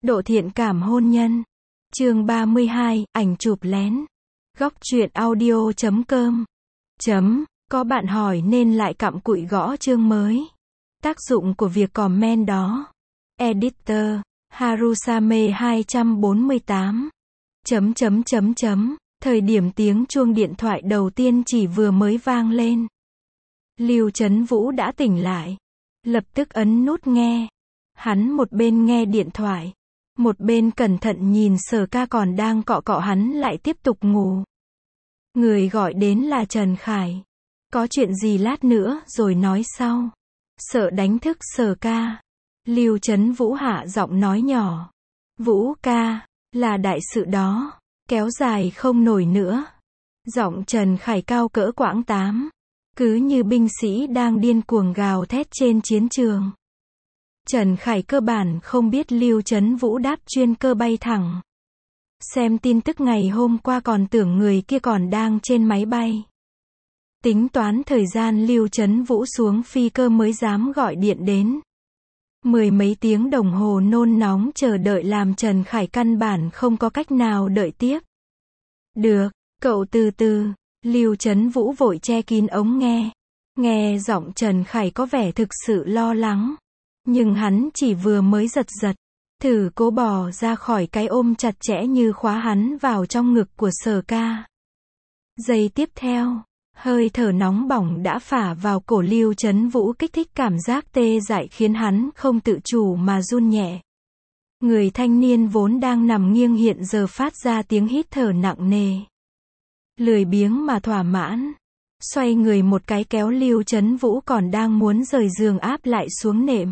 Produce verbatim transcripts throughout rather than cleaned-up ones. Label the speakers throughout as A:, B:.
A: Độ thiện cảm hôn nhân. Chương ba mươi hai, ảnh chụp lén. Góc truyện audio chấm com. Chấm, có bạn hỏi nên lại cặm cụi gõ chương mới. Tác dụng của việc comment đó. Editor, Harusame hai trăm bốn mươi tám. Chấm chấm chấm chấm, thời điểm tiếng chuông điện thoại đầu tiên chỉ vừa mới vang lên. Lưu Chấn Vũ đã tỉnh lại. Lập tức ấn nút nghe. Hắn một bên nghe điện thoại, một bên cẩn thận nhìn Sở Ca còn đang cọ cọ hắn lại tiếp tục ngủ. Người gọi đến là Trần Khải. Có chuyện gì lát nữa rồi nói sau. Sợ đánh thức Sở Ca. Lưu Chấn Vũ hạ giọng nói nhỏ. Vũ ca, là đại sự đó. Kéo dài không nổi nữa. Giọng Trần Khải cao cỡ quãng tám. Cứ như binh sĩ đang điên cuồng gào thét trên chiến trường. Trần Khải cơ bản không biết Lưu Chấn Vũ đáp chuyên cơ bay thẳng. Xem tin tức ngày hôm qua còn tưởng người kia còn đang trên máy bay. Tính toán thời gian Lưu Chấn Vũ xuống phi cơ mới dám gọi điện đến. Mười mấy tiếng đồng hồ nôn nóng chờ đợi làm Trần Khải căn bản không có cách nào đợi tiếp. Được, cậu từ từ. Lưu Chấn Vũ vội che kín ống nghe. Nghe giọng Trần Khải có vẻ thực sự lo lắng. Nhưng hắn chỉ vừa mới giật giật. Thử cố bò ra khỏi cái ôm chặt chẽ như khóa hắn vào trong ngực của Sở Ca. Giây tiếp theo, hơi thở nóng bỏng đã phả vào cổ Lưu Chấn Vũ kích thích cảm giác tê dại khiến hắn không tự chủ mà run nhẹ. Người thanh niên vốn đang nằm nghiêng hiện giờ phát ra tiếng hít thở nặng nề. Lười biếng mà thỏa mãn. Xoay người một cái kéo Lưu Chấn Vũ còn đang muốn rời giường áp lại xuống nệm.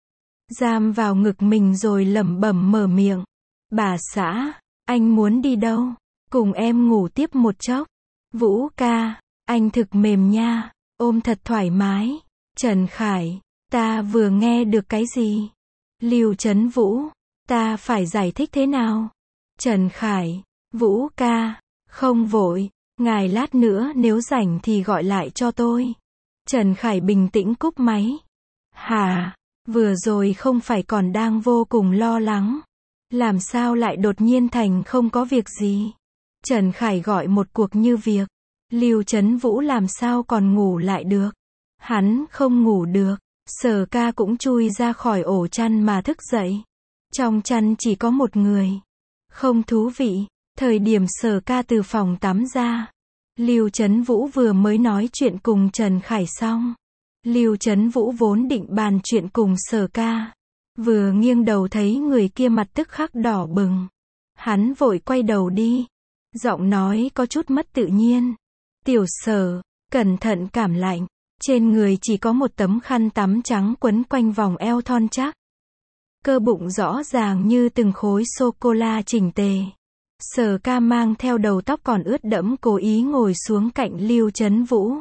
A: Giam vào ngực mình rồi lẩm bẩm mở miệng. Bà xã, anh muốn đi đâu? Cùng em ngủ tiếp một chốc. Vũ ca, anh thực mềm nha, ôm thật thoải mái. Trần Khải, ta vừa nghe được cái gì? Lưu Chấn Vũ, ta phải giải thích thế nào? Trần Khải, Vũ ca, không vội, ngài lát nữa nếu rảnh thì gọi lại cho tôi. Trần Khải bình tĩnh cúp máy. Hả? Vừa rồi không phải còn đang vô cùng lo lắng. Làm sao lại đột nhiên thành không có việc gì? Trần Khải gọi một cuộc như việc. Lưu Chấn Vũ làm sao còn ngủ lại được? Hắn không ngủ được. Sở Ca cũng chui ra khỏi ổ chăn mà thức dậy. Trong chăn chỉ có một người. Không thú vị. Thời điểm Sở Ca từ phòng tắm ra, Lưu Chấn Vũ vừa mới nói chuyện cùng Trần Khải xong. Lưu Chấn Vũ vốn định bàn chuyện cùng Sở Ca. Vừa nghiêng đầu thấy người kia mặt tức khắc đỏ bừng. Hắn vội quay đầu đi. Giọng nói có chút mất tự nhiên. Tiểu Sở, cẩn thận cảm lạnh. Trên người chỉ có một tấm khăn tắm trắng quấn quanh vòng eo thon chắc. Cơ bụng rõ ràng như từng khối sô-cô-la chỉnh tề. Sở Ca mang theo đầu tóc còn ướt đẫm cố ý ngồi xuống cạnh Lưu Chấn Vũ.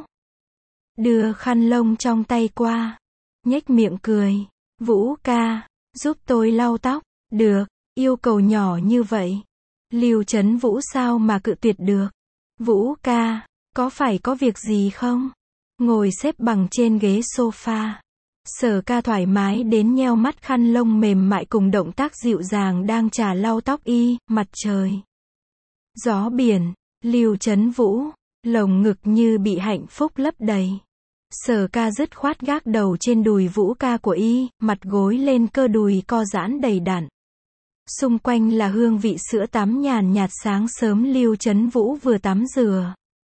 A: Đưa khăn lông trong tay qua. Nhếch miệng cười. Vũ ca, giúp tôi lau tóc. Được, yêu cầu nhỏ như vậy. Lưu Chấn Vũ sao mà cự tuyệt được. Vũ ca, có phải có việc gì không? Ngồi xếp bằng trên ghế sofa. Sở Ca thoải mái đến nheo mắt khăn lông mềm mại cùng động tác dịu dàng đang chà lau tóc y, mặt trời. Gió biển, Lưu Chấn Vũ, lồng ngực như bị hạnh phúc lấp đầy. Sở Ca dứt khoát gác đầu trên đùi Vũ ca của y, mặt gối lên cơ đùi co giãn đầy đặn. Xung quanh là hương vị sữa tắm nhàn nhạt sáng sớm Lưu Chấn Vũ vừa tắm rửa.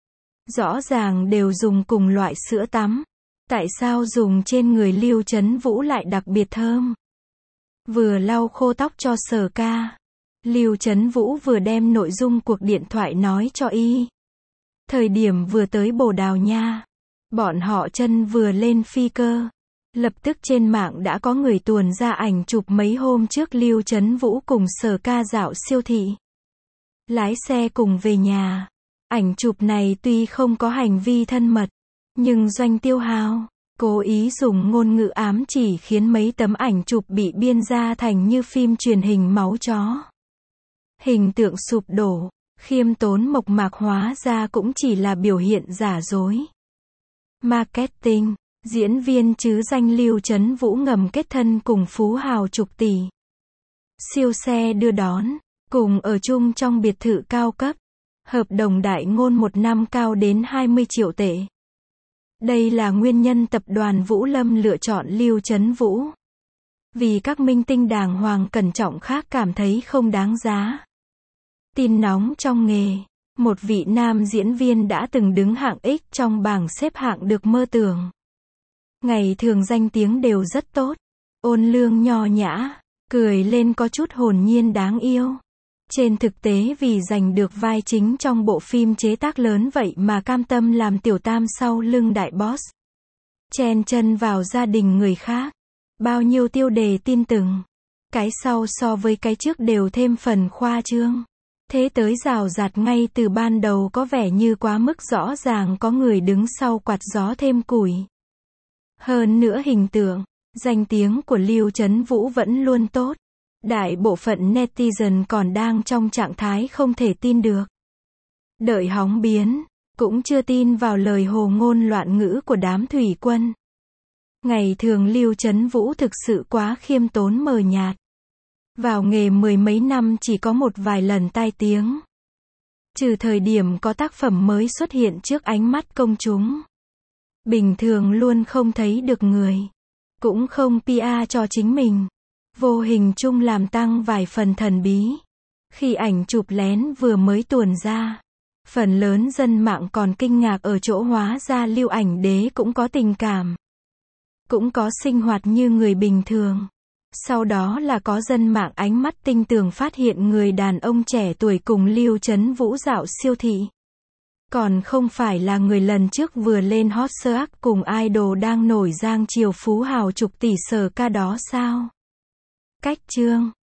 A: Rõ ràng đều dùng cùng loại sữa tắm. Tại sao dùng trên người Lưu Chấn Vũ lại đặc biệt thơm? Vừa lau khô tóc cho Sở Ca, Lưu Chấn Vũ vừa đem nội dung cuộc điện thoại nói cho y. Thời điểm vừa tới Bồ Đào Nha, bọn họ chân vừa lên phi cơ. Lập tức trên mạng đã có người tuồn ra ảnh chụp mấy hôm trước Lưu Chấn Vũ cùng Sở Ca dạo siêu thị. Lái xe cùng về nhà. Ảnh chụp này tuy không có hành vi thân mật, nhưng Doanh Tiêu Hào cố ý dùng ngôn ngữ ám chỉ khiến mấy tấm ảnh chụp bị biên ra thành như phim truyền hình máu chó. Hình tượng sụp đổ, khiêm tốn mộc mạc hóa ra cũng chỉ là biểu hiện giả dối. Marketing, diễn viên chứ danh Lưu Chấn Vũ ngầm kết thân cùng phú hào chục tỷ. siêu xe đưa đón, cùng ở chung trong biệt thự cao cấp. Hợp đồng đại ngôn một năm cao đến hai mươi triệu tệ. Đây là nguyên nhân tập đoàn Vũ Lâm lựa chọn Lưu Trấn Vũ. Vì các minh tinh đàng hoàng cẩn trọng khác cảm thấy không đáng giá. Tin nóng trong nghề. Một vị nam diễn viên đã từng đứng hạng X trong bảng xếp hạng được mơ tưởng. Ngày thường danh tiếng đều rất tốt. Ôn lương nho nhã, cười lên có chút hồn nhiên đáng yêu. Trên thực tế vì giành được vai chính trong bộ phim chế tác lớn vậy mà cam tâm làm tiểu tam sau lưng đại boss. Chen chân vào gia đình người khác. Bao nhiêu tiêu đề tin từng. Cái sau so với cái trước đều thêm phần khoa trương. Thế tới rào rạt ngay từ ban đầu có vẻ như quá mức rõ ràng có người đứng sau quạt gió thêm củi. Hơn nữa hình tượng, danh tiếng của Lưu Trấn Vũ vẫn luôn tốt. Đại bộ phận netizen còn đang trong trạng thái không thể tin được. Đợi hóng biến, cũng chưa tin vào lời hồ ngôn loạn ngữ của đám thủy quân. Ngày thường Lưu Trấn Vũ thực sự quá khiêm tốn mờ nhạt. Vào nghề mười mấy năm chỉ có một vài lần tai tiếng. Trừ thời điểm có tác phẩm mới xuất hiện trước ánh mắt công chúng. Bình thường luôn không thấy được người. Cũng không pê e cho chính mình. Vô hình chung làm tăng vài phần thần bí. Khi ảnh chụp lén vừa mới tuồn ra, phần lớn dân mạng còn kinh ngạc ở chỗ hóa ra Lưu ảnh đế cũng có tình cảm. Cũng có sinh hoạt như người bình thường. Sau đó là có dân mạng ánh mắt tinh tường phát hiện người đàn ông trẻ tuổi cùng Lưu Trấn Vũ dạo siêu thị. Còn không phải là người lần trước vừa lên hot search cùng idol đang nổi giang triều phú hào chục tỷ sở ca đó sao? Cách chương